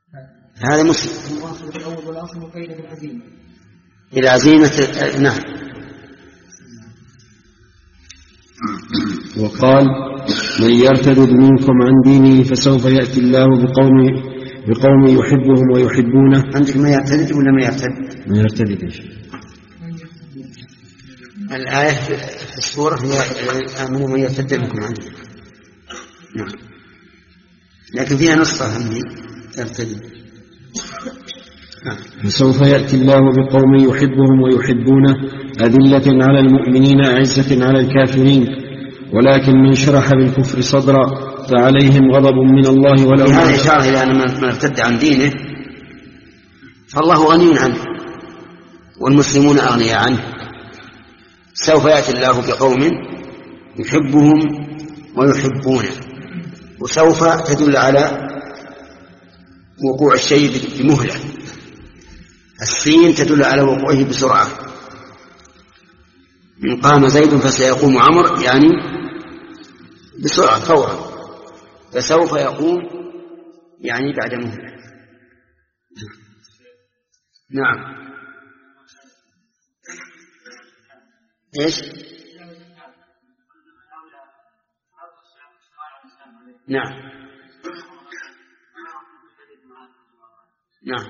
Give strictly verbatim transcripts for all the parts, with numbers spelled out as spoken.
هذا مسلم. إلى عزيمة. نعم. وقال من يرتد منكم عن دينه فسوف يأتي الله بقوم بقوم يحبهم ويحبونه. عندك ما يرتد ولا ما يرتد؟ ما يرتد إيش؟ الآية في السورة هي آمنوا من يرتد منكم عن دينه. نعم. لكن فيها نصها هم يرتد. فسوف يأتي الله بقوم يحبهم ويحبونه أذلة على المؤمنين أعزة على الكافرين ولكن من شرح بالكفر صدرا فعليهم غضب من الله ولهم. هذا إشارة إلى أن من ارتد عن دينه فالله غني عنه والمسلمون أغنياء عنه. سوف يأتي الله بقوم يحبهم ويحبونه، وسوف تدل على وقوع الشيء بمهلة. السين تدل على وقوعه بسرعة. إن قام زيد فسيقوم عمرو، يعني بسرعة فورا. فسوف يقوم يعني بعد مهلة. نعم. إيش؟ نعم نعم.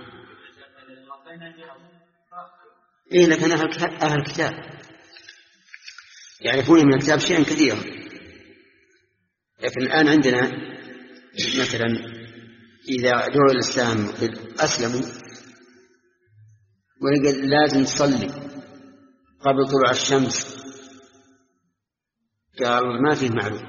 إيه لكن أهل الكتاب يعرفون من الكتاب شيئا كثيرا. لكن الآن عندنا مثلا إذا دعوا الإسلام أسلموا ويقول لازم تصلي قبل طلوع الشمس، قال ما فيه معلوم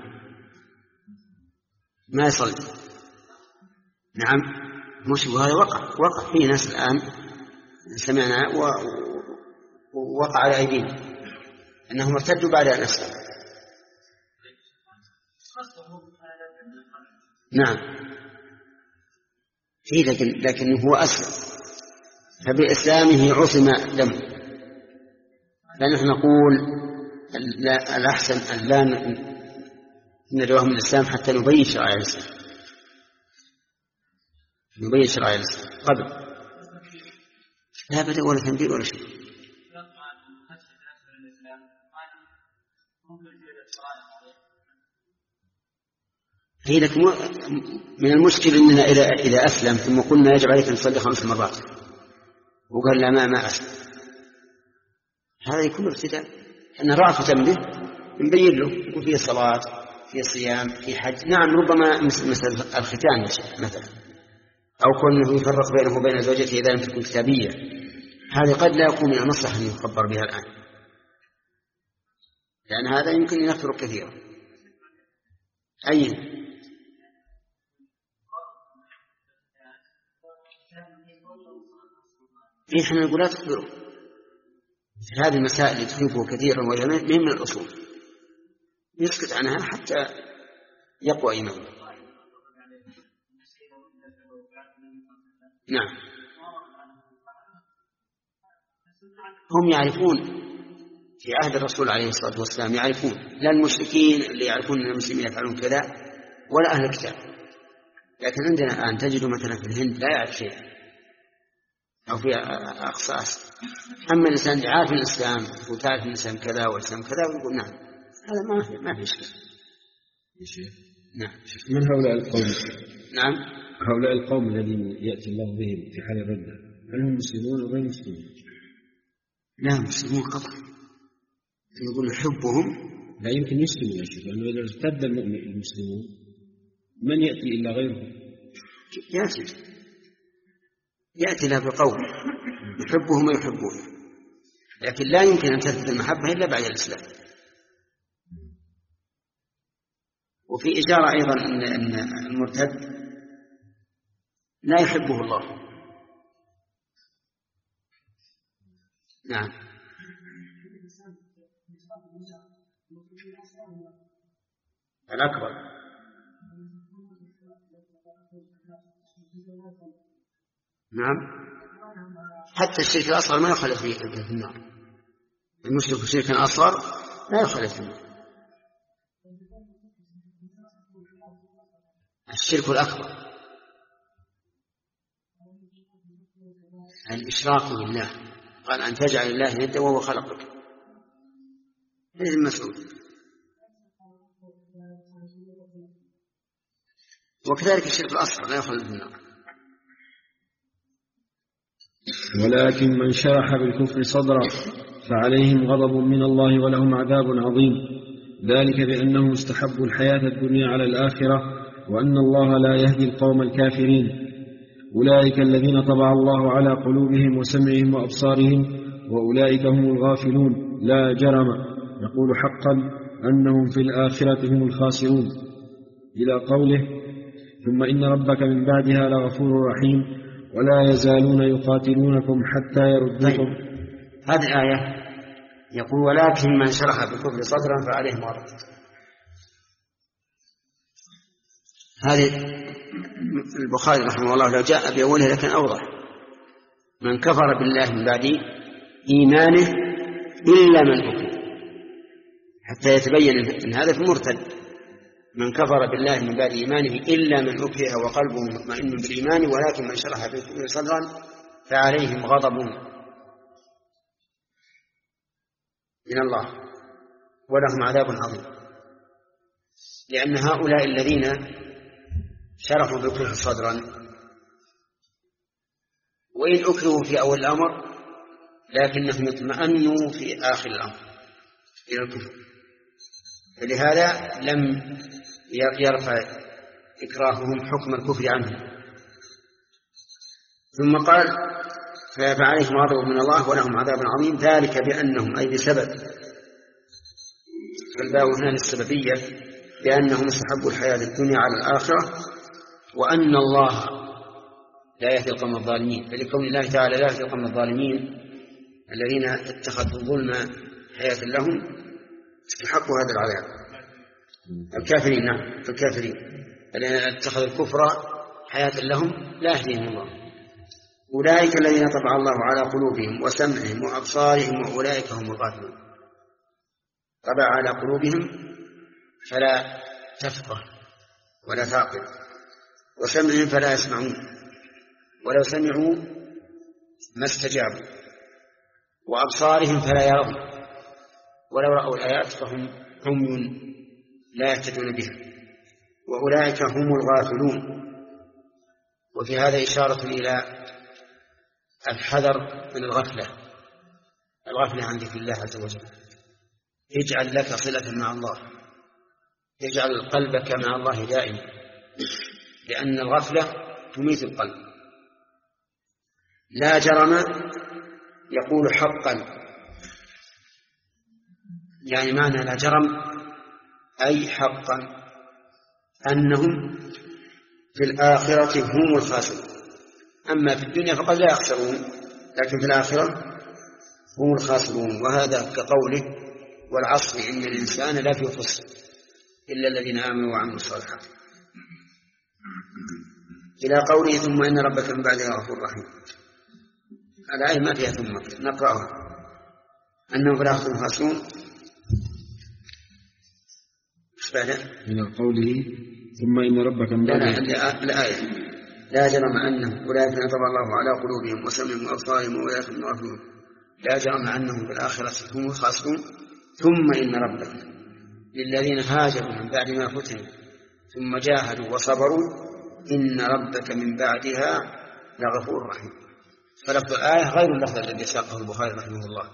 ما يصلي. نعم مش وهذا وقع وقع في ناس الآن سمعنا ووقع على أيدينا أنهم ارتدوا بعد أن أسلموا. نعم فيه لكن لكن هو أسلم فبإسلامه عصم دمه. فنحن نقول الأحسن أن لا ندعوهم الإسلام حتى نبين شرائع الإسلام نبين شرائع الإسلام قبل. لا بدأ ولا تنبيه ولا شيء. هي لك من المشكل أننا إذا أسلم ثم قلنا يجب عليك أن تصلي خمس مرات وقال لا ما ما أسلم، هذا يكون ارتداء. أن رأفة به نبين له يكون فيه صلاة فيه صيام فيه حج. نعم ربما مثل الختان مثلا أو كونه يفرق بينه وبين زوجته إذا لم تكن كتابية، هذه قد لا يكون من المصلحة أن يخبر بها الآن، لأن هذا يمكن أن يخبر كثيرا. أي نحن نقول لا تخبروا في هذه المسائل اللي تخيبه كثيرا وهي من الأصول، يسكت عنها حتى يقوى إيمانه. نعم هم يعرفون في عهد الرسول عليه الصلاة والسلام، يعرفون لا المشركين اللي يعرفون أن المسلمين يفعلون كذا ولا أهل الكتاب. لكن عندنا الآن تجد مثلا في الهند لا يعرف شيء أو في أقصى آسيا، أما الإنسان عارف الإسلام وتعرف الإسلام كذا والإسلام كذا ويقول نعم هذا ما في ما في شيء. نعم. من هؤلاء القوم؟ نعم هؤلاء القوم الذين يأتي الله بهم في حال الردة هل هم مسلمون أو غير مسلمون؟ لا مسلمون قطعا. يقول حبهم لا يمكن يسلموا يا شيخ، لأنه إذا ارتد المؤمن المسلمون من يأتي إلا غيرهم؟ يأتي يأتي له بقوم يحبهم ويحبونه، لكن لا يمكن أن تثبت المحبة إلا بعد الإسلام. وفي إشارة أيضا أن المرتد لا يحبه الله. نعم الأكبر. نعم حتى الشرك الأصغر ما يخلد فيه في النار. المشرك شركا أصغر لا يخلد في النار. الشرك الأكبر الإشراك بالله، قال أن تجعل الله يدا وهو خلقك، هذا المسؤول. وكذلك الشرك الأصغر لا يخلد في النار. ولكن من شرح بالكفر صدرا فعليهم غضب من الله ولهم عذاب عظيم، ذلك بأنهم استحبوا الحياة الدنيا على الآخرة، وأن الله لا يهدي القوم الكافرين. أولئك الذين طبع الله على قلوبهم وسمعهم وأبصارهم، وأولئك هم الغافلون لا جرم، يقول حقا أنهم في الآخرة هم الخاسرون، إلى قوله ثم إن ربك من بعدها لغفور رحيم ولا يزالون يقاتلونكم حتى يردوكم. طيب. هذه الآية يقول ولكن من شرح بالكفر صدرا فعليهم غضب. هذه البخاري رحمه الله لو جاء بأولها لكن أوضح. من كفر بالله من بعد إيمانه إلا من أكره، حتى يتبين أن هذا في مرتد. من كفر بالله من بعد إيمانه إلا من أكره وقلبه مطمئن بالإيمان ولكن من شرح بالكفر صدرا فعليهم غضب من الله ولهم عذاب عظيم. لأن هؤلاء الذين شرحوا بالكفر صدرا وإن أكرهوا في أول الأمر لكنهم اطمأنوا في آخر الأمر إلى الكفر، فلهذا لم يرفع إكراههم حكم الكفر عنهم. ثم قال فعليهم غضب من الله ولهم عذاب عظيم، ذلك بأنهم أي بسبب، فالباء هنا للسببية، بأنهم استحبوا الحياة الدنيا على الآخرة، وأن الله لا يهدي القوم الظالمين. فلكون الله تعالى لا يهدي القوم الظالمين الذين اتخذوا الظلم حياة لهم استحقوا هذا العذاب. الكافرين، نعم الكافرين الذين اتخذوا الكفر حياة لهم لا يهديهم الله. أولئك الذين طبع الله على قلوبهم وسمعهم وأبصارهم وأولئك هم الغافلون. طبع على قلوبهم فلا تفقه ولا تعقل، وسمعهم فلا يسمعون، ولو سمعوا ما استجابوا، وأبصارهم فلا يرون، ولو رأوا الآيات فهم عمي لا يهتدون بها، وأولئك هم الغافلون. وفي هذا إشارة إلى الحذر من الغفلة، الغفلة عن ذكر الله عز وجل. اجعل لك صلة مع الله، اجعل قلبك مع الله دائما، لأن الغفلة تميت القلب. لا جرم يقول حقا، يعني معنى لا جرم أي حقا أنهم في الآخرة هم الخاسرون. أما في الدنيا فقد لا يخسرون، لكن في الآخرة هم الخاسرون. وهذا كقوله والعصر إن الإنسان لفي خسر إلا الذين آمنوا وعملوا الصالحات، إلى قوله ثم إن ربك من بعدها غفور رحيم. الآية ما فيها ثم، نقرأها أنهم في الآخرة هم خاسرون. إلى قوله ثم إن ربك من بعدها، لا الآية لا جرم أنهم أولئك طبع الله على قلوبهم وسمعهم وأبصارهم وأولئك هم الغافلون. لا جرم أنهم في الآخرة هم الخاسرون. ثم إن ربك للذين هاجروا من بعد ما فتنوا ثم جاهدوا وصبروا إن ربك من بعدها لغفور رحيم. فلفظ الآية غير اللفظ الذي ساقه البخاري رحمه الله،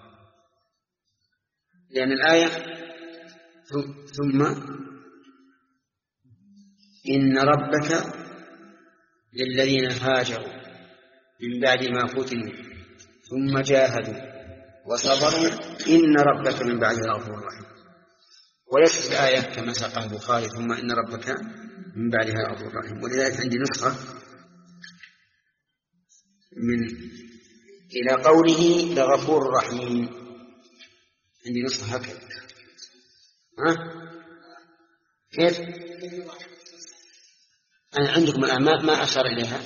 لأن الآية ثم إن ربك للذين هاجروا من بعد ما فتنوا ثم جاهدوا وصبروا إن ربك من بعدها غفور رحيم. وليست الآية كما ساقها البخاري ثم إن ربك من بعدها غفور رحيم. ولذلك عندي نسخة من إلى قوله لغفور رحيم، عندي نسخة هكذا. ها كيف؟ أنا عندكم الآن ما, ما أشار إليها.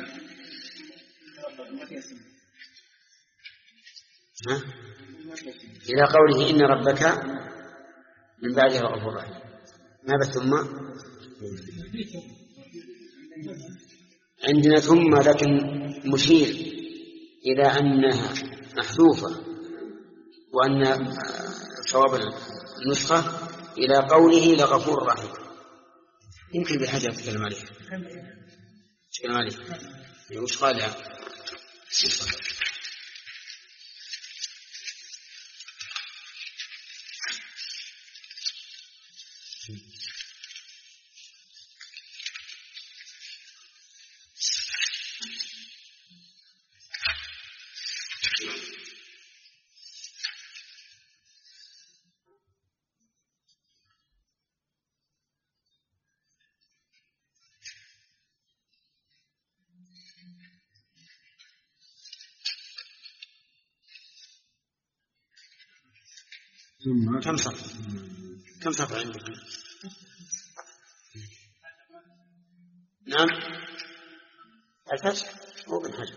ها؟ إلى قوله إن ربك من بعدها غفور رحيم. ما بثم عندنا ثم لكن مشير إلى أنها محذوفة وأن صواب النسخة إلى قوله لغفور رحيم. يمكن بحاجة تتكلم عليه تتكلم عليه وش قال يا كم صف كم صف عندك؟ نعم الفتح مو بالحجم.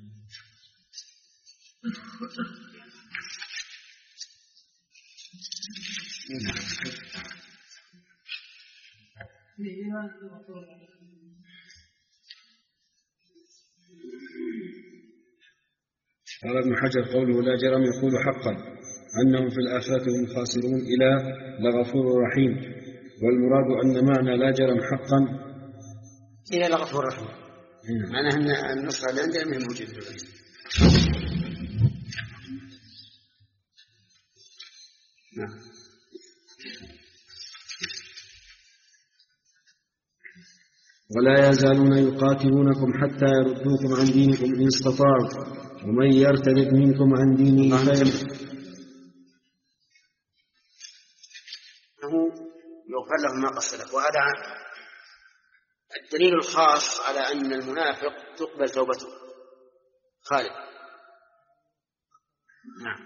قال ابن حجر قوله لا جرم يقول حقا أنهم في الآخرة هم خاسرون إلى لغفور رحيم، والمراد أن معنى لا جرم حقا إلى لغفور رحيم معناه أن النصر اللي عندنا من موجود. نعم. ولا يزالون يقاتلونكم حتى يردوكم عن دينكم إن استطاعوا ومن يرتد منكم عن دينه فيمت يغفر له ما قصده. وهذا الدليل الخاص على أن المنافق تقبل توبته. خالد. نعم.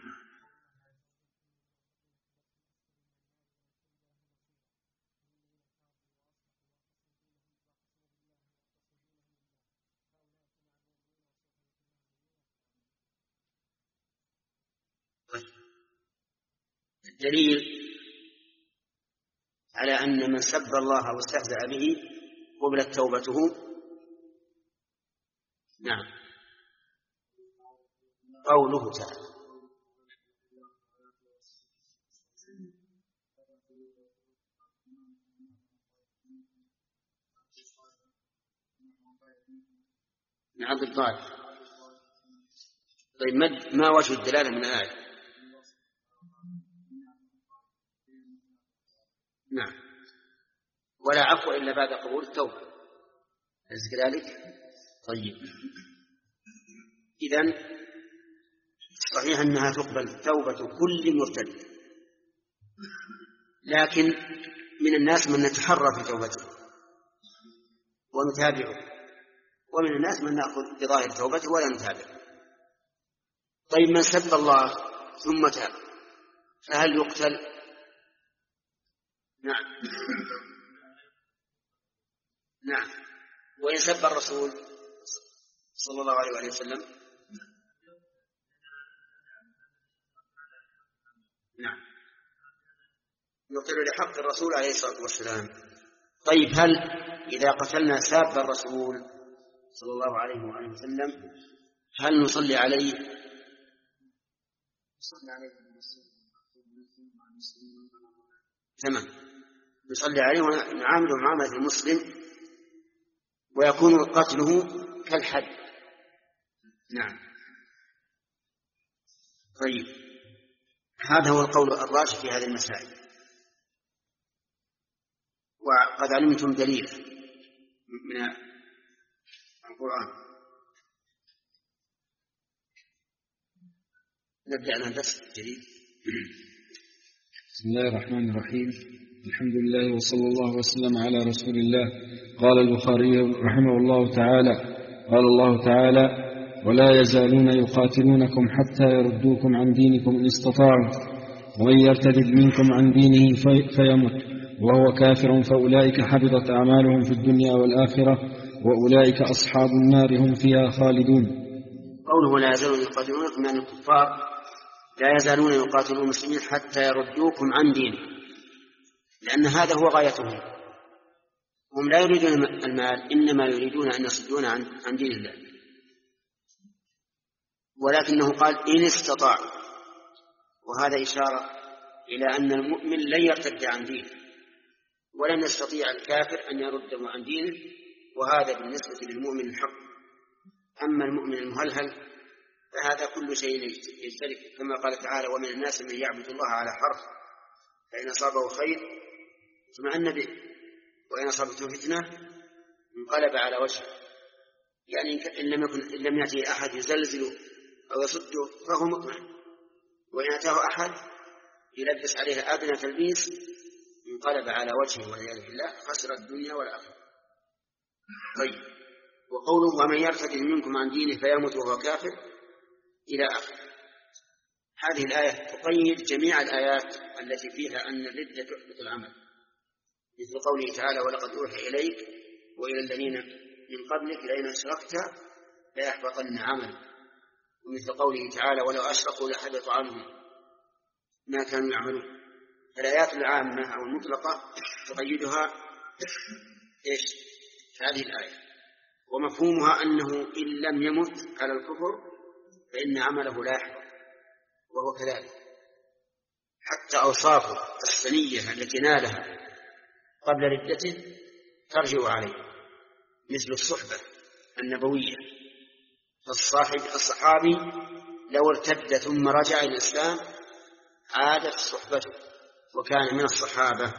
الدليل على أن من سب الله أو استهزأ به قبلت توبته. نعم. قوله تعالى نعم بالضاد. طيب ما وجه الدلالة من الآية؟ نعم. ولا عفو إلا بعد قبول التوبة. أليس كذلك؟ طيب إذن صحيح أنها تقبل توبة كل مرتد، لكن من الناس من نتحرى في توبته ونتابعه، ومن الناس من نأخذ بظاهر توبته ولا نتابعه. طيب من سب الله ثم تاب فهل يقتل؟ نعم. نعم. وإن سب الرسول صلى الله عليه وسلم؟ نعم يقتل لحق الرسول عليه الصلاة والسلام. طيب هل إذا قتلنا ساب الرسول صلى الله عليه وآله وسلم هل نصلي عليه؟ تمام، نصلي عليه ونعامله معاملة المسلم ويكون قتله كالحد. نعم. طيب هذا هو القول الراجح في هذه المسائل، وقد علمتم دليل من القرآن. نبدأ من الدرس الجديد. بسم الله الرحمن الرحيم. الحمد لله وصلى الله وسلم على رسول الله. قال البخاري رحمه الله تعالى قال الله تعالى ولا يزالون يقاتلونكم حتى يردوكم عن دينكم إن استطاعوا ومن يرتد منكم عن دينه في فيمت وهو كافر فأولئك حبطت أعمالهم في الدنيا والآخرة وأولئك أصحاب النار هم فيها خالدون. قوله لا يزالون يقاتلونكم من الكفار لا يزالون يقاتلون المسلمين حتى يردوكم عن دينهم، لأن هذا هو غايتهم. هم لا يريدون المال، إنما يريدون أن يصدون عن, عن دين الله. ولكنه قال إن استطاع، وهذا إشارة إلى أن المؤمن لن يرتد عن دينه، ولن يستطيع الكافر أن يرده عن دينه، وهذا بالنسبة للمؤمن الحق. أما المؤمن المهلهل فهذا كل شيء يجتلك، كما قال تعالى: ومن الناس من يعبد الله على حرف فإن أصابه خير اطمأن به وإن أصابته فتنة انقلب على وجهه. يعني إن لم يكن إن لم يأتي أحد يزلزل أو يصده فهو مطمئن، وإن أتاه أحد يلبس عليه أدنى تلبيس انقلب على وجهه والعياذ بالله، خسر الدنيا والآخرة. طيب، وقوله: ومن يرتد منكم عن دينه فيموت وهو كافر إلى آخر. هذه الآية تقيد جميع الآيات التي فيها أن الردة تحبط العمل، مثل قوله تعالى: ولقد أوحي إليك وإلى الذين من قبلك لئن أشركت ليحبطن عملك، ومثل قوله تعالى: ولو أشركوا لحبط عنهم ما كانوا يعملون. الآيات العامة أو المطلقة تقيدها إيش؟ هذه الآية، ومفهومها أنه إن لم يمت على الكفر فإن عمله لا يحبط، وهو كذلك. حتى أوصافه السنية التي نالها قبل ردته ترجع عليه، مثل الصحبة النبوية. فالصاحب الصحابي لو ارتد ثم رجع إلى الإسلام عادت صحبته وكان من الصحابة.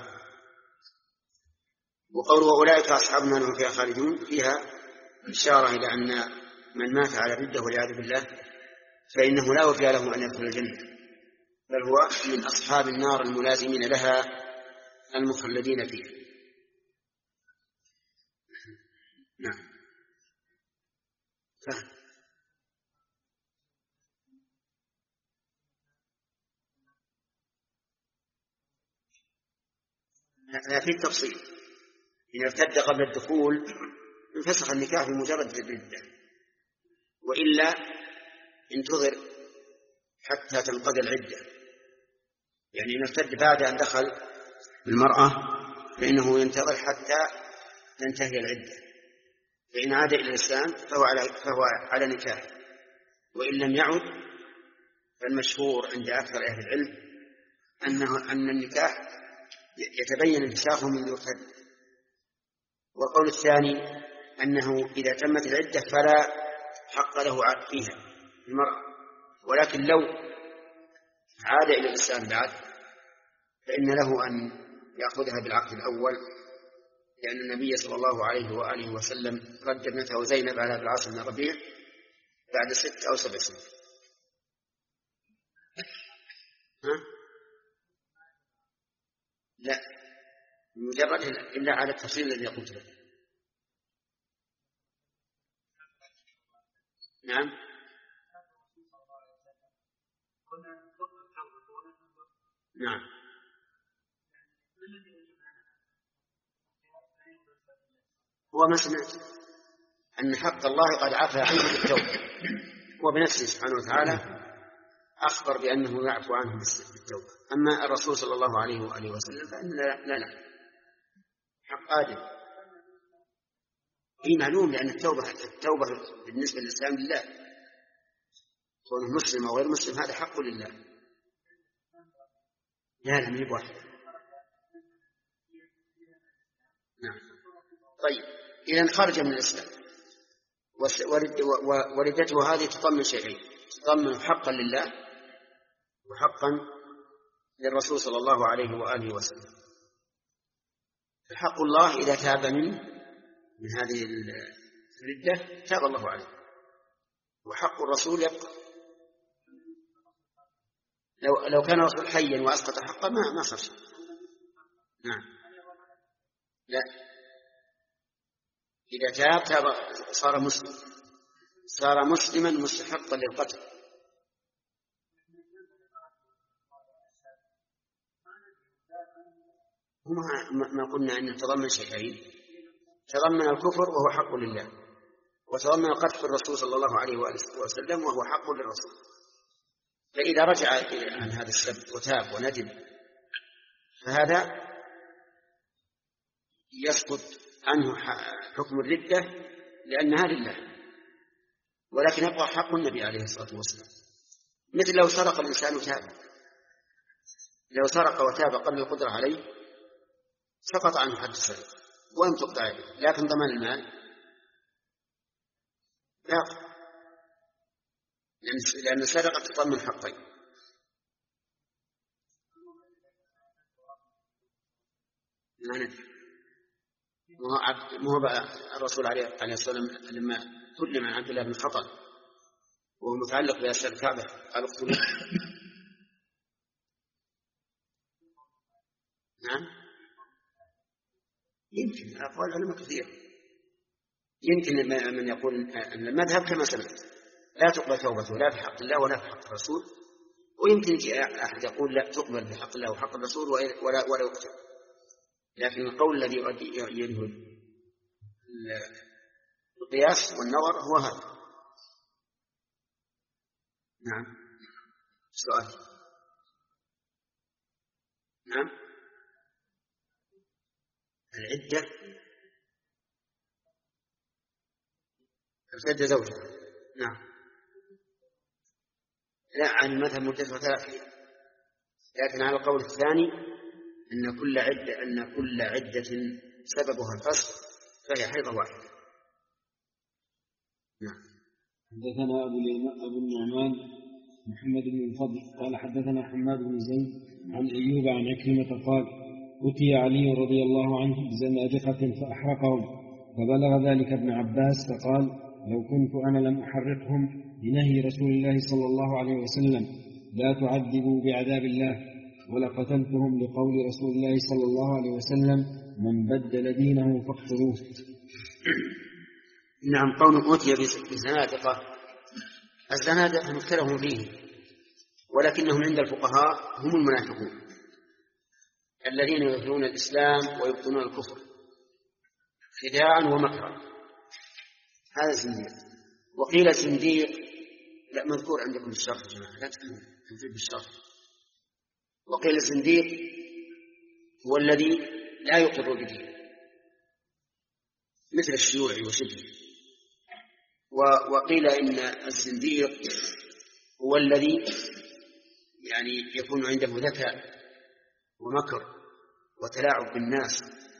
وقوله: أولئك أصحاب النار هم فيها خالدون، فيها إشارة إلى أن من مات على ردة والعياذ بالله فإنه لا وفي له أن يدخل الجنة، بل هو من أصحاب النار الملازمين لها المخلدين فيها. نعم. فهم. هذا في التفصيل. إن ارتد قبل الدخول انفسخ النكاح بمجرد الردة، وإلا انتظر حتى تنقضي العدة. يعني إن ارتد بعد أن دخل المرأة فإنه ينتظر حتى تنتهي العدة، فإن عاد إلى الإسلام فهو على, فهو على نكاح، وإن لم يعد فالمشهور عند أكثر أهل العلم أنه أن النكاح يتبين انفساخه من يرتد. والقول الثاني أنه إذا تمت العدة فلا حق له فيها المرأة، ولكن لو عاد إلى الإسلام بعد فإن له أن يأخذها بالعقد الأول، لأن النبي صلى الله عليه وآله وسلم رد ابنته زينب على العاص بن ربيع بعد ست أو سبع سنين. ها؟ لا، مجرد إلا على التفصيل الذي قلت له. نعم. نعم. هو ما سمعت أن حق الله قد عفى عنه بالتوبة، وبنفسه سبحانه وتعالى أخبر بأنه يعفو عنه بالتوبة. أما الرسول صلى الله عليه وآله وسلم فإن لا لا حق آدم. هي معلوم، لأن التوبة التوبة بالنسبة للإسلام لله، كونه مسلم أو غير مسلم هذا حق لله. لا لا من واحد. نعم. طيب، إذا خرج من الإسلام، وردته هذه تضمن شيئين: تضمن حقا لله وحقا للرسول صلى الله عليه وآله وسلم. حق الله إذا تاب منه من هذه الردة تاب الله عليه، وحق الرسول يبقى. لو لو كان الرسول حيا وأسقط حقه ما ما صار شيء. نعم. لا، إذا تاب تاب صار مسلم، صار مسلما مستحقا للقتل. وما ما قلنا أن تضمن شيئين: تضمن الكفر وهو حق لله، وتضمن قتل الرسول صلى الله عليه وآله وسلم وهو حق للرسول. فإذا رجع عن هذا السبب وتاب وندم فهذا يسقط عنه حكم الردة لأنها لله، ولكن يبقى حق النبي عليه الصلاة والسلام. مثل لو سرق الإنسان وتاب، لو سرق وتاب قبل القدرة عليه سقط عنه حد السرقة ولم تقطع عليه، لكن ضمان المال باق، لأن السرقة تضمن حقين. ما ندري، ما هو بقى الرسول عليه الصلاة والسلام لما كلم عن عبد الله بن خطل وهو متعلق بأسر الكعبة قال اقتلوه. نعم يمكن، أقوال علماء كثير، يمكن من يقول أن المذهب كما سمعت لا تقبل توبته لا في حق الله ولا في حق الرسول، ويمكن أحد يقول لا تقبل بحق الله وحق الرسول ولا ولا يقتل. لكن القول الذي يلهي القياس والنظر هو هذا. نعم سؤال. نعم العدة ارتد زوجها. نعم لا، عن المذهب متفق ثلاثة، لكن على القول الثاني أن كل عدة أن كل عدة سببها الفسخ فهي حيضة واحدة. نعم. حدثنا أبو أبو النعمان محمد بن الفضل قال حدثنا حماد بن زيد عن أيوب عن عكرمة قال أتي علي رضي الله عنه بزنادقة فأحرقهم، فبلغ ذلك ابن عباس فقال لو كنت أنا لم أحرقهم لنهي رسول الله صلى الله عليه وسلم لا تعذبوا بعذاب الله، ولقتلتهم لقول رسول الله صلى الله عليه وسلم من بدل دينه فاقتلوه. نعم قول أتي بزنادقة، الزنادقة مختلف فيه، ولكنهم عند الفقهاء هم المنافقون الذين يظهرون الإسلام ويبطنون الكفر خداعا ومكرا، هذا زنديق. وقيل زنديق لا مذكور عندكم بالشرح يا جماعة لا تكتبوا بالشرح. وقيل الزنديق هو الذي لا يقر بدينه مثل الشيوعي وشبهه. وقيل إن الزنديق هو الذي يعني يكون عنده ذكاء ومكر وتلاعب بالناس.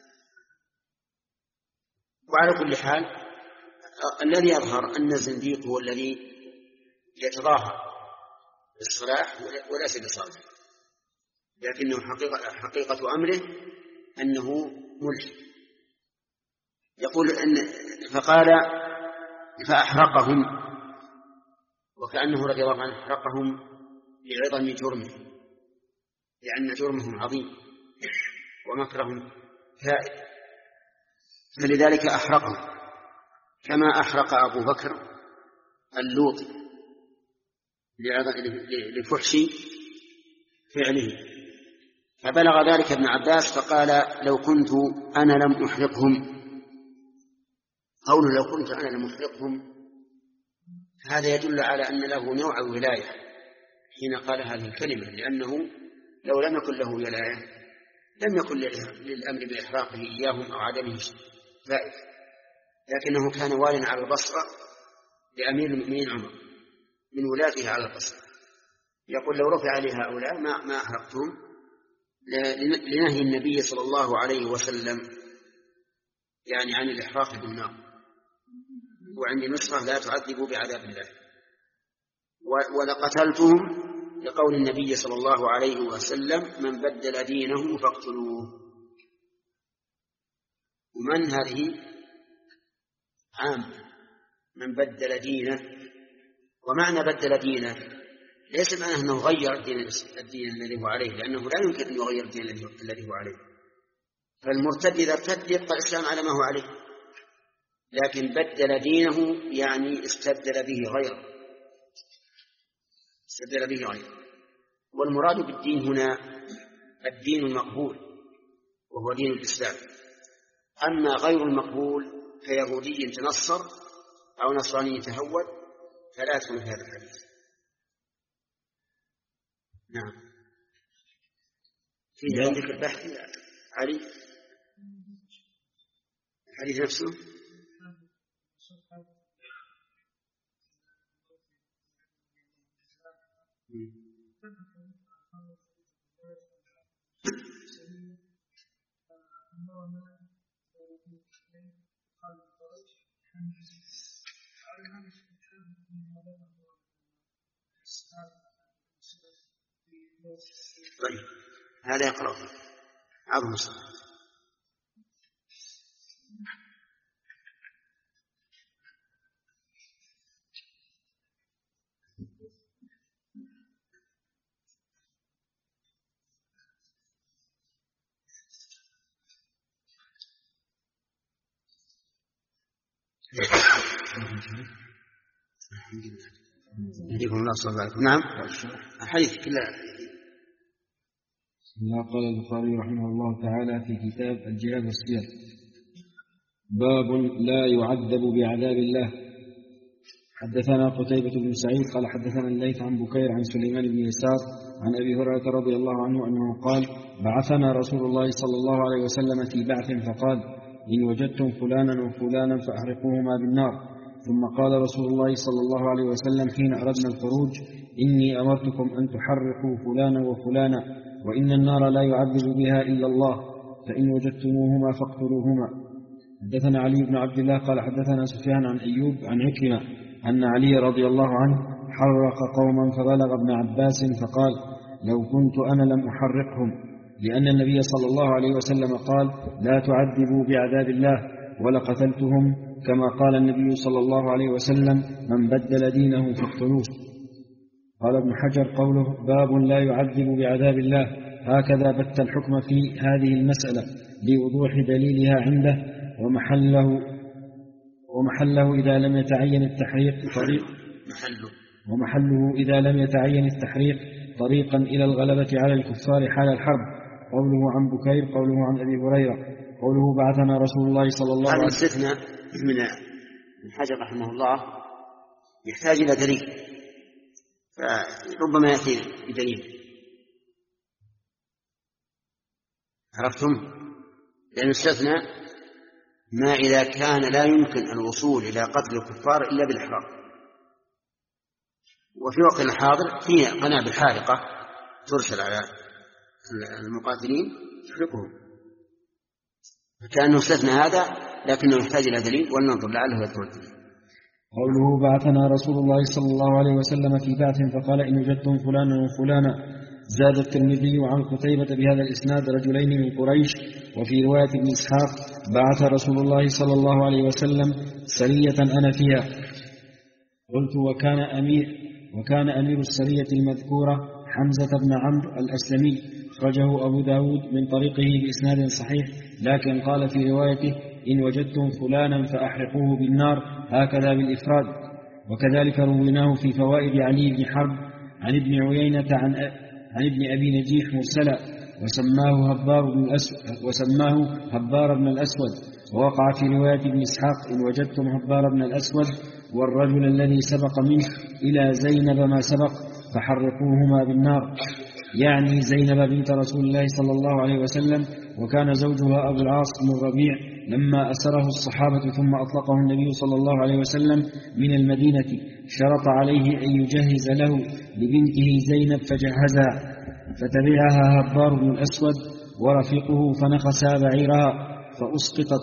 وعلى كل حال الذي يظهر أن الزنديق هو الذي يتظاهر بالصلاح وليس بصالح، لكنه حقيقة, حقيقة أمره أنه ملحد. يقول أن فقال فأحرقهم، وكأنه رضي الله عنه أحرقهم لعظم جرمه، لأن جرمهم عظيم ومكرهم كائن، فلذلك أحرقهم كما أحرق أبو بكر اللوطي لفحش فعله. فبلغ ذلك ابن عباس فقال لو كنت أنا لم أحرقهم. قوله لو كنت أنا لم أحرقهم هذا يدل على أن له نوع ولاية حين قال هذه الكلمة، لأنه لو لم يكن له ولاية لم يكن للأمر بإحراقه إياهم أو عدمه فائدة، لكنه كان واليا على البصرة لأمير المؤمنين عمر من ولاته على البصرة. يقول لو رفع لي هؤلاء ما ما أحرقتهم لنهي النبي صلى الله عليه وسلم يعني عن الإحراق بالنار، وعندي نسخة لا تعذبوا بعذاب الله. ولقتلتهم لقول النبي صلى الله عليه وسلم من بدل دينه فاقتلوه. ومن هذه عام من بدل دينه، ومعنى بدل دينه ليس معناه أنه غير الدين, الدين الذي هو عليه، لأنه لا يمكن أن يغير الدين الذي هو عليه. فالمرتد إذا ارتد يبقى الإسلام على ما هو عليه، لكن بدل دينه يعني استبدل به غيره استبدل به غيره. والمراد بالدين هنا الدين المقبول وهو دين الإسلام. أما غير المقبول كيهودي تنصر أو نصراني تهود فلا تكون في هذا الحديث. نعم في عندك البحث علي الحديث نفسه طيب هذا يقرأ عظم الصلاة. يهديكم الله صلى الله عليه وسلم. نعم الحديث كله. بسم الله. قال البخاري رحمه الله تعالى في كتاب الجهاد والسير: باب لا يعذب بعذاب الله. حدثنا قتيبة بن سعيد قال حدثنا الليث عن بكير عن سليمان بن يسار عن أبي هريرة رضي الله عنه أنه قال: بعثنا رسول الله صلى الله عليه وسلم في بعث فقال: إن وجدتم فلانا وفلانا فأحرقوهما بالنار. ثم قال رسول الله صلى الله عليه وسلم حين أردنا الخروج: إني أمرتكم أن تحرقوا فلانا وفلانا، وإن النار لا يعذب بها إلا الله، فإن وجدتموهما فاقتلوهما. حدثنا علي بن عبد الله قال حدثنا سفيان عن أيوب عن عكرمة أن علي رضي الله عنه حرق قوما فبلغ ابن عباس فقال: لو كنت أنا لم أحرقهم، لأن النبي صلى الله عليه وسلم قال: لا تعذبوا بعذاب الله، ولقتلتهم كما قال النبي صلى الله عليه وسلم: من بدل دينه فاقتلوه. قال ابن حجر: قوله باب لا يعذب بعذاب الله هكذا بت الحكم في هذه المسألة لوضوح دليلها عنده، ومحله ومحله إذا لم يتعين التحريق طريق محله ومحله إذا لم يتعين التحريق طريقا إلى الغلبة على الكفار حال الحرب. قوله عن بكير قوله عن أبي هريرة قوله بعثنا رسول الله صلى الله عليه وسلم. هذا الاستثناء من ابن حجر رحمه الله يحتاج إلى دليل، فربما يأتي بدليل. عرفتم؟ لأن الاستثناء ما إذا كان لا يمكن الوصول إلى قتل الكفار إلا بالإحراق، وفي وقت الحاضر في قنابل حارقة ترسل على المقاتلين تحرقهم، كأنه استثنى هذا لكنه يحتاج إلى دليل، ولننظر لعله يذكر الدليل. قوله بعثنا رسول الله صلى الله عليه وسلم في بعث فقال: إن وجدتم فلانا وفلانا. زاد الترمذي عن قتيبة بهذا الإسناد: رجلين من قريش. وفي رواية ابن إسحاق: بعث رسول الله صلى الله عليه وسلم سرية أنا فيها. قلت: وكان أمير وكان أمير السرية المذكورة حمزة بن عمرو الأسلمي، أخرجه أبو داود من طريقه بإسناد صحيح، لكن قال في روايته: إن وجدتم فلانا فأحرقوه بالنار، هكذا بالإفراد. وكذلك رويناه في فوائد علي بن حرب عن ابن عيينة عن, عن ابن أبي نجيح مرسلا، وسماه هبار بن الأسود وسماه هبار بن الأسود. ووقع في رواية ابن إسحاق: إن وجدتم هبار بن الأسود والرجل الذي سبق منه إلى زينب ما سبق فحرقوهما بالنار، يعني زينب بنت رسول الله صلى الله عليه وسلم، وكان زوجها أبو العاص بن الربيع لما أسره الصحابة ثم أطلقه النبي صلى الله عليه وسلم من المدينة شرط عليه أن يجهز له لبنته زينب فجهزها، فتبعها هبار بن الأسود ورفيقه فنخسا بعيرها فأسقطت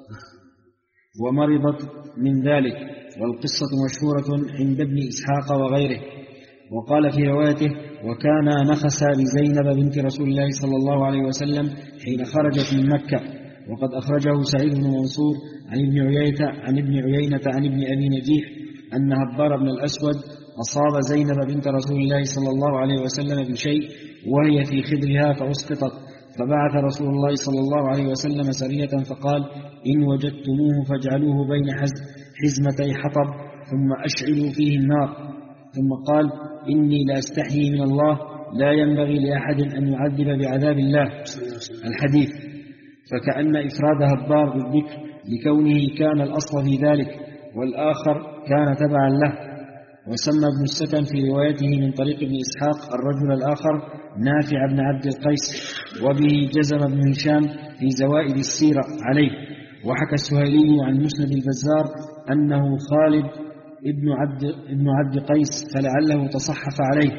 ومرضت من ذلك، والقصة مشهورة عند ابن إسحاق وغيره. وقال في روايته: وكان نخسا بزينب بنت رسول الله صلى الله عليه وسلم حين خرجت من مكة. وقد أخرجه سعيد بن منصور عن ابن عيينة عن ابن عيينة عن ابن أبي نجيح أن هبار بن الأسود أصاب زينب بنت رسول الله صلى الله عليه وسلم بشيء وهي في خدرها فأسقطت، فبعث رسول الله صلى الله عليه وسلم سرية فقال: إن وجدتموه فاجعلوه بين حزمتي حطب ثم أشعلوا فيه النار. ثم قال: إني لا أستحيي من الله، لا ينبغي لأحد أن يعذب بعذاب الله. الحديث. فكأن إفراد هبار بالذكر لكونه كان الأصل في ذلك، والآخر كان تبعا له. وسمى ابن السكن في روايته من طريق ابن إسحاق الرجل الآخر نافع بن عبد القيس، وبه جزم ابن هشام في زوائد السيرة عليه. وحكى السهيلي عن مسند البزار أنه خالد ابن عبد, ابن عبد قيس، فلعله تصحف عليه.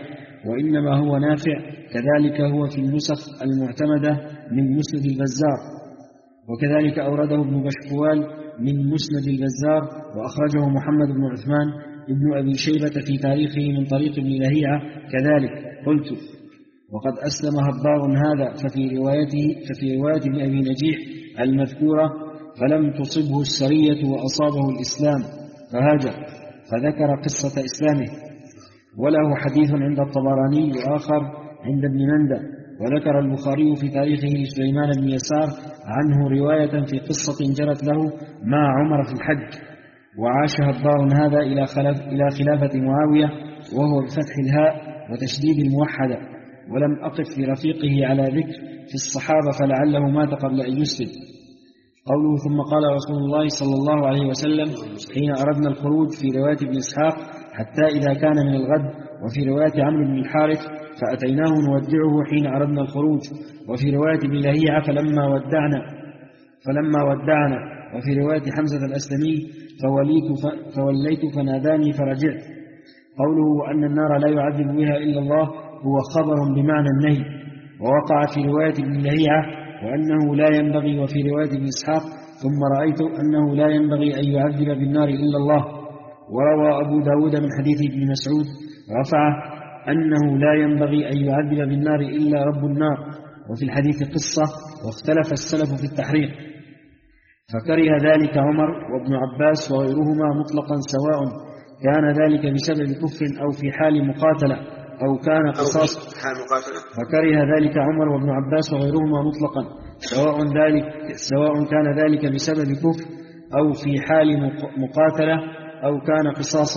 وإنما هو نافع، كذلك هو في النسخ المعتمدة من مسند البزار، وكذلك أورده ابن بشكوال من مسند البزار، وأخرجه محمد بن عثمان ابن أبي شيبة في تاريخه من طريق ابن لهيعة كذلك. قلت: وقد أسلم هبار هذا ففي روايته ففي رواية ابن أبي نجيح المذكورة فلم تصبه السرية وأصابه الإسلام فهاجر، فذكر قصة إسلامه. وله حديث عند الطبراني وآخر عند ابن مندى. وذكر البخاري في تاريخه لسليمان بن يسار عنه رواية في قصة جرت له مع عمر في الحج. وعاش هبار هذا إلى, خلاف إلى خلافة معاوية، وهو بفتح الهاء وتشديد الموحدة، ولم أقف لرفيقه على ذكر في الصحابة فلعله مات قبل أن يسلم. قوله: ثم قال رسول الله صلى الله عليه وسلم حين أردنا الخروج، في رواية ابن إسحاق حتى إذا كان من الغد، وفي رواية عمرو بن الحارث فأتيناه نودعه حين أردنا الخروج، وفي رواية ابن لهيعة فلما ودعنا فلما ودعنا وفي رواية حمزة الأسلمي فوليت, فوليت فناداني فرجعت. قوله: وأن النار لا يعذب بها إلا الله هو خبر بمعنى النهي. ووقع في رواية ابن لهيعة وأنه لا ينبغي، وفي رواية ابن إسحاق ثم رأيت أنه لا ينبغي أن يعذب بالنار إلا الله. وروى أبو داود من حديث ابن مسعود رفعه أنه لا ينبغي أن يعذب بالنار إلا رب النار. وفي الحديث قصة واختلف السلف في التحريق، فكره ذلك عمر وابن عباس وغيرهما مطلقا، سواء كان ذلك بسبب كفر أو في حال مقاتلة أو كان قصاص. فكره ذلك عمر وابن عباس وغيرهما مطلقا، سواء ذلك سواء كان ذلك بسبب كفر أو في حال مقاتلة أو كان قصاصا.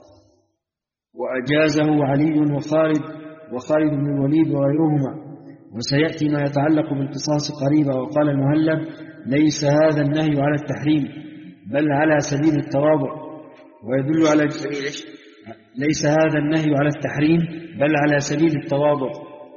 وأجازه علي وخالد وخالد بن الوليد وغيرهما. وسيأتي ما يتعلق بالقصاص قريبا. وقال المهلب: ليس هذا النهي على التحريم بل على سبيل التواضع، ويدل على ليس هذا النهي على التحريم بل على سبيل التواضع،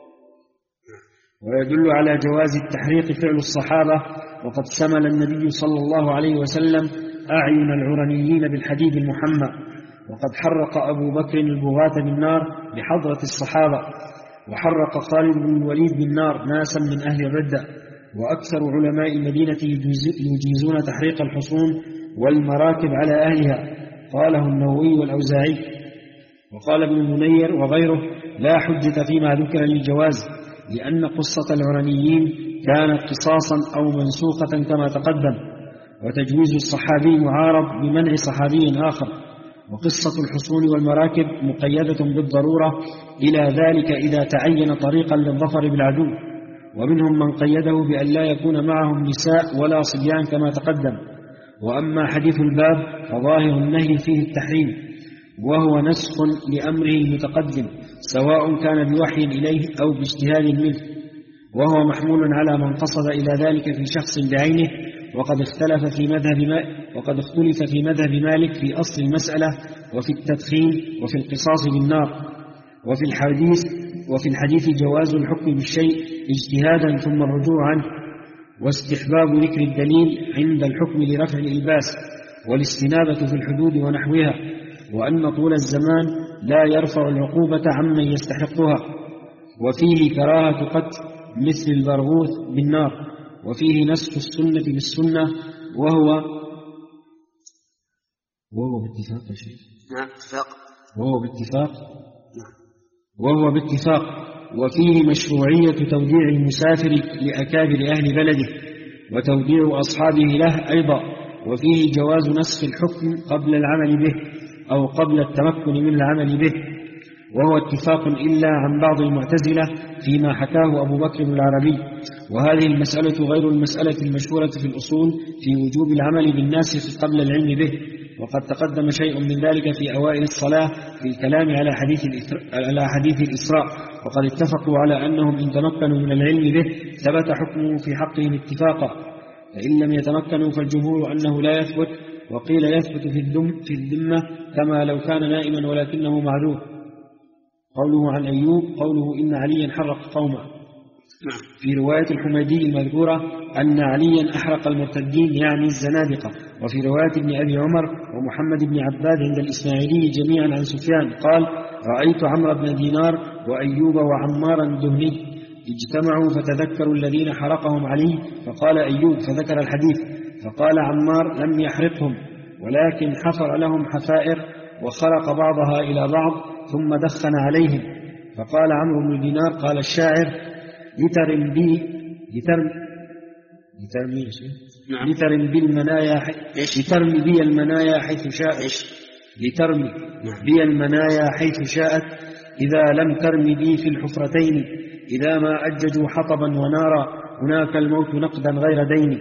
ويدل على جواز التحريق فعل الصحابة. وقد سمل النبي صلى الله عليه وسلم أعين العرنيين بالحديد المحمى، وقد حرق أبو بكر البغاة بالنار بحضرة الصحابة، وحرق خالد بن الوليد بالنار ناسا من أهل الردة. وأكثر علماء المدينة يجيزون تحريق الحصون والمراكب على أهلها، قاله النووي والأوزاعي. وقال ابن المنير وغيره: لا حجة فيما ذكر للجواز، لأن قصة العرنيين كانت قصاصا أو منسوخة كما تقدم، وتجويز الصحابي معارض بمنع صحابي آخر. وقصة الحصون والمراكب مقيدة بالضرورة إلى ذلك إذا تعين طريقا للظفر بالعدو، ومنهم من قيده بأن لا يكون معهم نساء ولا صبيان كما تقدم. وأما حديث الباب فظاهر النهي فيه التحريم، وهو نسخ لأمره المتقدم، سواء كان بوحي إليه أو باجتهاد منه، وهو محمول على من قصد إلى ذلك في شخص بعينه. وقد اختلف في مذهب وقد اختلف في مذهب مالك في أصل المسألة، وفي التدخين، وفي القصاص بالنار. وفي الحديث وفي الحديث جواز الحكم بالشيء اجتهادا ثم الرجوع عنه، واستحباب ذكر الدليل عند الحكم لرفع الإلباس، والاستنابة في الحدود ونحوها، وأن طول الزمان لا يرفع العقوبة عمن يستحقها. وفيه كراهة قتل مثل البرغوث بالنار، وفيه نسخ السنة بالسنة، وهو وهو باتفاق يا شيخ نعم اتفاق وهو باتفاق وهو باتفاق وفيه مشروعية توديع المسافر لأكابر أهل بلده وتوديع أصحابه له أيضا. وفيه جواز نسخ الحكم قبل العمل به أو قبل التمكن من العمل به، وهو اتفاق إلا عن بعض المعتزلة فيما حكاه أبو بكر بن العربي. وهذه المسألة غير المسألة المشهورة في الأصول في وجوب العمل بالناسخ قبل العلم به، وقد تقدم شيء من ذلك في أوائل الصلاة في الكلام على حديث على حديث الإسراء. وقد اتفقوا على أنهم إن تمكنوا من العلم به ثبت حكمه في حقهم اتفاقا، فإن لم يتمكنوا فالجمهور أنه لا يثبت، وقيل يثبت في الذم في الذمة كما لو كان نائما ولكنه معذور. قوله عن أيوب قوله إن عليا حرق قوما. في رواية الحميدي المذكورة أن عليا أحرق المرتدين يعني الزنادقة. وفي رواية ابن أبي عمر ومحمد بن عباد عند الإسماعيلي جميعا عن سفيان قال رأيت عمرو بن دينار وأيوب وعمارا الدهني اجتمعوا فتذكروا الذين حرقهم علي، فقال أيوب فذكر الحديث، فقال عمار لم يحرقهم ولكن حفر لهم حفائر وخرق بعضها إلى بعض ثم دخن عليهم. فقال عمرو بن دينار قال الشاعر لترم بي لترم لترمي نعم. لترم بي المنايا لترمي بي المنايا حيث شاءت لترمي نعم. بي المنايا حيث شاءت إذا لم ترمي بي في الحفرتين، إذا ما أججوا حطبا ونارا هناك الموت نقدا غير دين.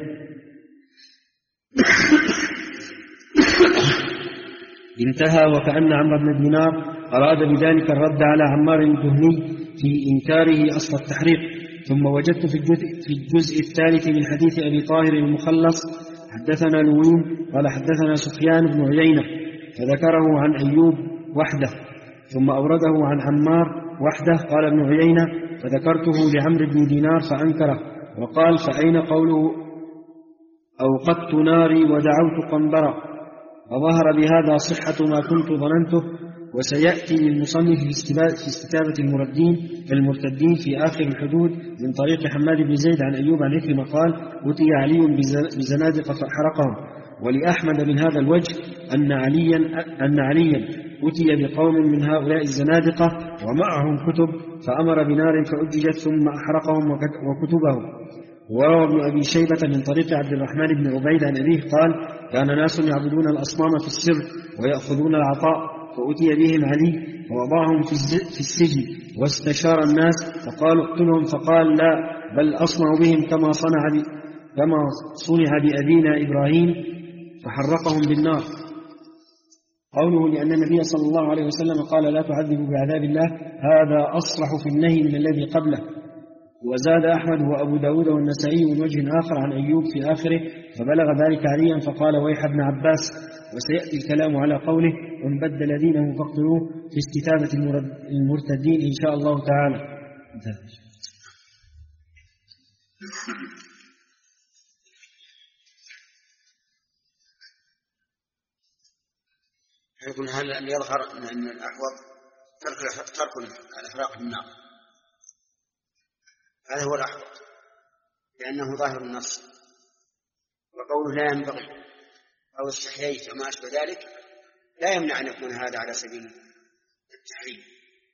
انتهى. وكأن عمرو بن دينار أراد بذلك الرد على عمار الدهني في إنكاره أصل التحريق. ثم وجدت في الجزء, في الجزء الثالث من حديث أبي طاهر المخلص حدثنا لوين قال حدثنا سفيان بن عيينة فذكره عن أيوب وحده، ثم أورده عن عمار وحده قال ابن عيينة فذكرته لعمرو بن دينار فأنكره، وقال فأين قوله أوقدت ناري ودعوت قنبرا، وظهر بهذا صحة ما كنت ظننته. وسيأتي للمصنف في استتابة المردين المرتدين في آخر الحدود من طريق حماد بن زيد عن أيوب عن عكرمة قال أتي علي بزنادق فأحرقهم. ولأحمد من هذا الوجه أن عليا أن عليا أتي بقوم من هؤلاء الزنادقة ومعهم كتب فأمر بنار فأججت ثم أحرقهم وكتبهم. وروى ابن أبي شيبة من طريق عبد الرحمن بن عبيد عن أبيه قال كان ناس يعبدون الأصنام في السر ويأخذون العطاء، فأتي بهم علي ووضعهم في السجن واستشار الناس فقالوا اقتلهم، فقال لا بل أصنع بهم كما صنع كما صنع بأبينا إبراهيم فحرقهم بالنار. قوله لأن النبي صلى الله عليه وسلم قال لا تعذبوا بعذاب الله هذا أصرح في النهي من الذي قبله. وزاد أحمد وأبو داود والنسائي من وجه آخر عن أيوب في آخره فبلغ ذلك عليا فقال ويح ابن عباس. وسيأتي الكلام على قوله ومن بدل دينه فاقتلوه في استتابة المرتدين إن شاء الله تعالى. يقول هل اللي يظهر أن الأحوط ترك ترك الإحراق بالنار، هذا هو الأحوط لأنه ظاهر النص، وقوله لا ينبغي أو استحييت وما أشبه ذلك لا يمنع أن يكون هذا على سبيل التحريم.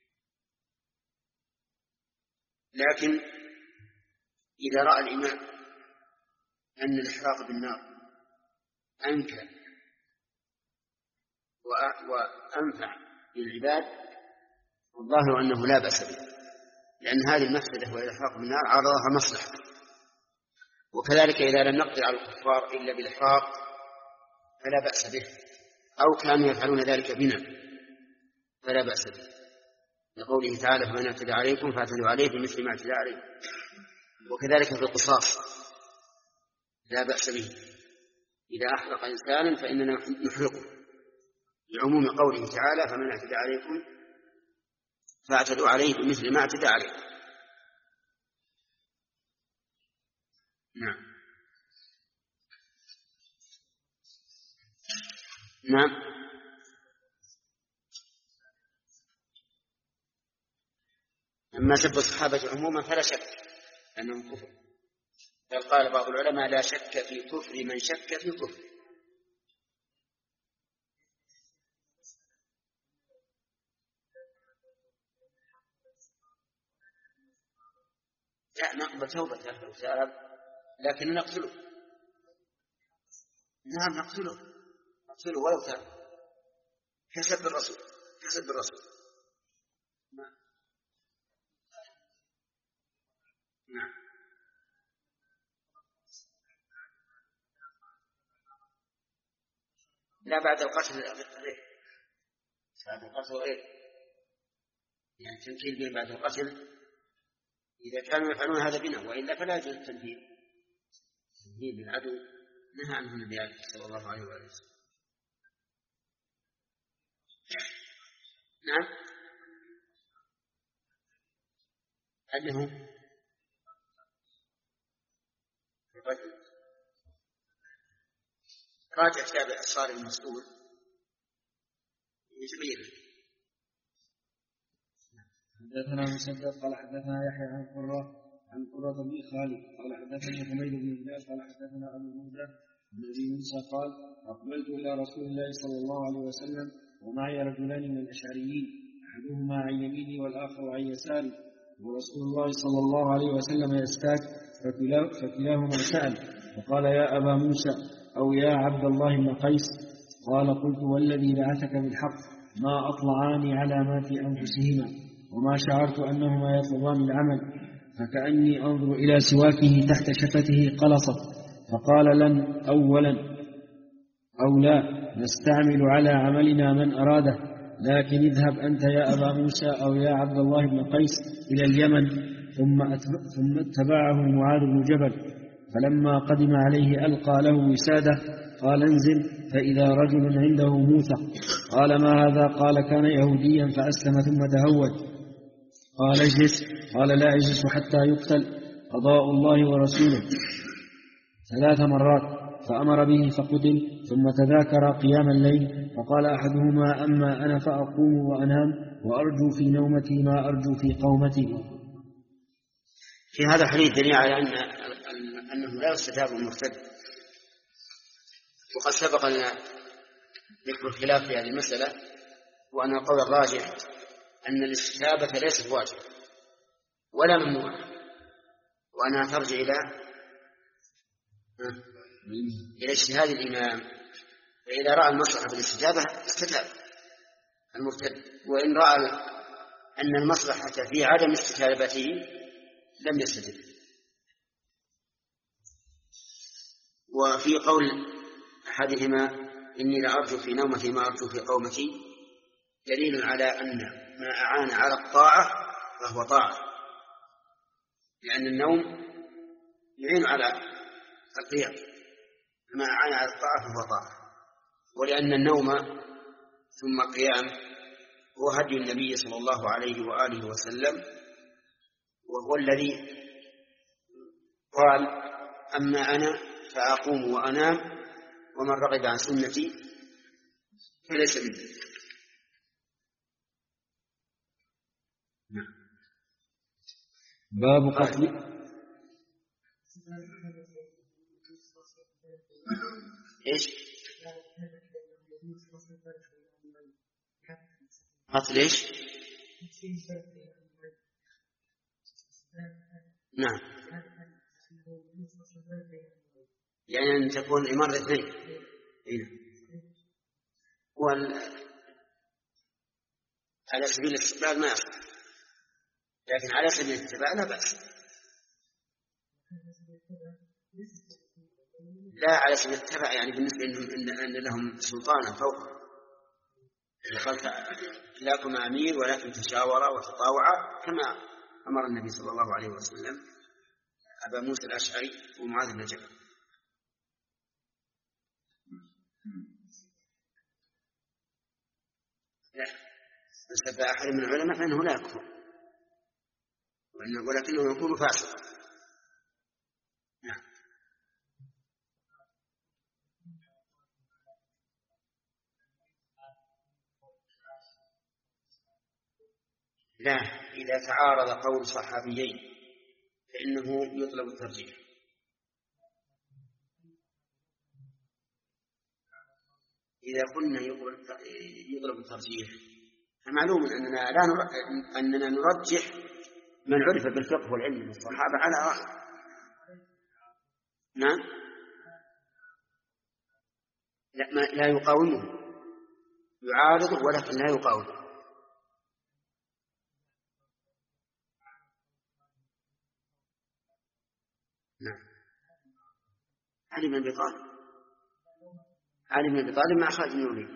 لكن إذا رأى الإمام أن الإحراق بالنار أنكى وأنفع للعباد والظاهر أنه لا بأس به، لأن هذه المفسدة والإحراق بالنار عرضها مصلحة. وكذلك إذا لم نقدر على الكفار إلا بالإحراق فلا بأس به، أو كانوا يفعلون ذلك بنا فلا بأس به، لقوله تعالى فمن اعتدى عليكم فاعتدوا عليه بمثل ما اعتدى عليه. وكذلك في القصاص لا بأس به، إذا أحرق إنسانا فإننا نحرقه لعموم قوله تعالى فمن اعتدى عليكم فاعتدوا عليه بمثل ما اعتدى عليه. نعم نعم أما سب الصحابة عموما فلا شك أنهم كفر، بل قال بعض العلماء لا شك في كفر من شك في كفر. لا نقبل توبته لو تاب لكن نقتله. نعم نقتله نقتله ولو تاب كسب الرسول كسب الرسول. نعم نعم لا بعد القتل غير بعد القتل غير يعني تنكيل بين بعد القتل إذا كانوا يفعلون هذا بنا، وإلا فلا يجوز التنفيذ تنفيذ بالعدو نهى عنه النبي صلى الله عليه وسلم. نعم أنه راجع كتاب الصارم المسؤول يتبين. حدثنا مسدد قال حدثنا يحيى عن قرة عن قرة بن خالد قال حدثني حميد بن هلال قال حدثنا أبو موسى عن أبي موسى قال أقبلت إلى رسول الله صلى الله عليه وسلم ومعي رجلان من الأشعريين أحدهما عن يميني والآخر عن يساري ورسول الله صلى الله عليه وسلم يستاك فكلاهما سأل فقال يا أبا موسى أو يا عبد الله بن قيس قال قلت والذي بعثك بالحق ما أطلعان على ما في أنفسهما وما شعرت أنهما يطلبان العمل فكأني أنظر إلى سواكه تحت شفته قلصت فقال لن أولا أو لا نستعمل على عملنا من أراده لكن اذهب أنت يا أبا موسى أو يا عبد الله بن قيس إلى اليمن ثم ثم اتبعه معاذ بن جبل فلما قدم عليه ألقى له وسادة قال انزل فإذا رجل عنده موثق قال ما هذا قال كان يهوديا فأسلم ثم تهود قال اجلس قال لا أجلس حتى يقتل قضاء الله ورسوله ثلاث مرات فأمر به فقتل ثم تذاكر قيام الليل فقال أحدهما أما أنا فأقوم وأنام وأرجو في نومتي ما أرجو في قومتي. في هذا الحديث دليل على أن أنه لا يستتاب المرتد وقد سبق لنا ذكر الخلاف في هذه المسألة وأن القول الراجح أن الاستتابة ليست واجبة ولا ممنوعة وأنها ترجع إلى إلى اجتهاد الإمام فإذا رأى المصلحة بالاستتابة استتاب المرتد وإن رأى أن المصلحة في عدم استتابته لم يستتب. وفي قول أحدهما إني لأرجو في نومتي ما أرجو في قومتي دليل على أن ما أعان على الطاعة فهو طاعة لأن النوم يعين على القيام ما أعان على الطاعة فهو طاعة ولأن النوم ثم القيام هو هدي النبي صلى الله عليه وآله وسلم وهو الذي قال أما أنا فأقوم وأنام ومن رغب عن سنتي فليس مني. باب قتل ايش قتل ايش نعم يعني أن تكون إمارة اثنين وال... على سبيل الاستقبال ما يصح لكن على سبيل الاتباع لا بأس لا على سبيل الاتباع يعني بالنسبة إنهم أن لهم سلطانا فوق قال لكم أمير ولكن تشاورا وتطاوعا كما أمر النبي صلى الله عليه وسلم أبا موسى الأشعري ومعاذ بن جبل. لا من سب أحد من العلماء فإنه لا يكفر ولكنه يكون فاسقا. نعم. لا إذا تعارض قول صحابيين فإنه يطلب الترجيح. إذا كنا يطلب الترجيح فمعلوم أننا, لا نر... أننا نرجح من عرف بالفقه والعلم من الصحابة على آخر. نعم لا, ما... لا يقاومه يعارضه ولكن لا يقاومه. نعم علي بن أبي طالب علي بن أبي طالب مع خالد بن الوليد.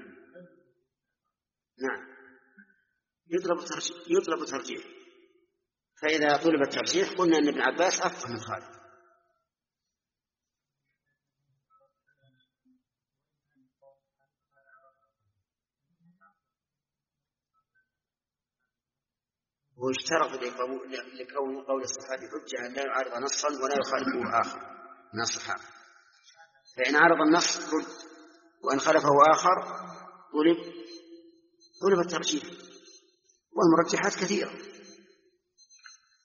نعم يطلب ترجيح يطلب ترجيح فإذا طلب الترجيح قلنا أن ابن عباس أفقه من خالد. ويشترط لكون قول الصحابي حجة أن لا يعارض نصا ولا يخالفه آخر من الصحابة فإن عارض النص قلت وإن خالفه آخر طلب طلب الترجيح والمرجحات كثيرة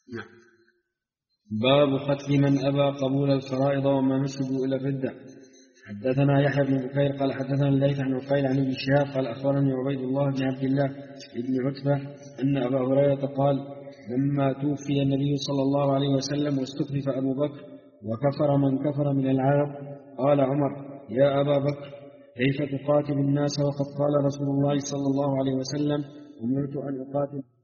نعم. باب قتل من أبى قبول الفرائض وما نسبوا إلى الردة. حدثنا يحيى بن بكير قال حدثنا الليث عن عقيل عن ابن شهاب قال أخبرني عبيد الله بن عبد الله بن عتبة أن أبا هريرة قال لما توفي النبي صلى الله عليه وسلم واستخلف أبو بكر وكفر من كفر من العرب قال عمر يا أبا بكر كيف تقاتل الناس وقد قال رسول الله صلى الله عليه وسلم أمرت أن أقاتل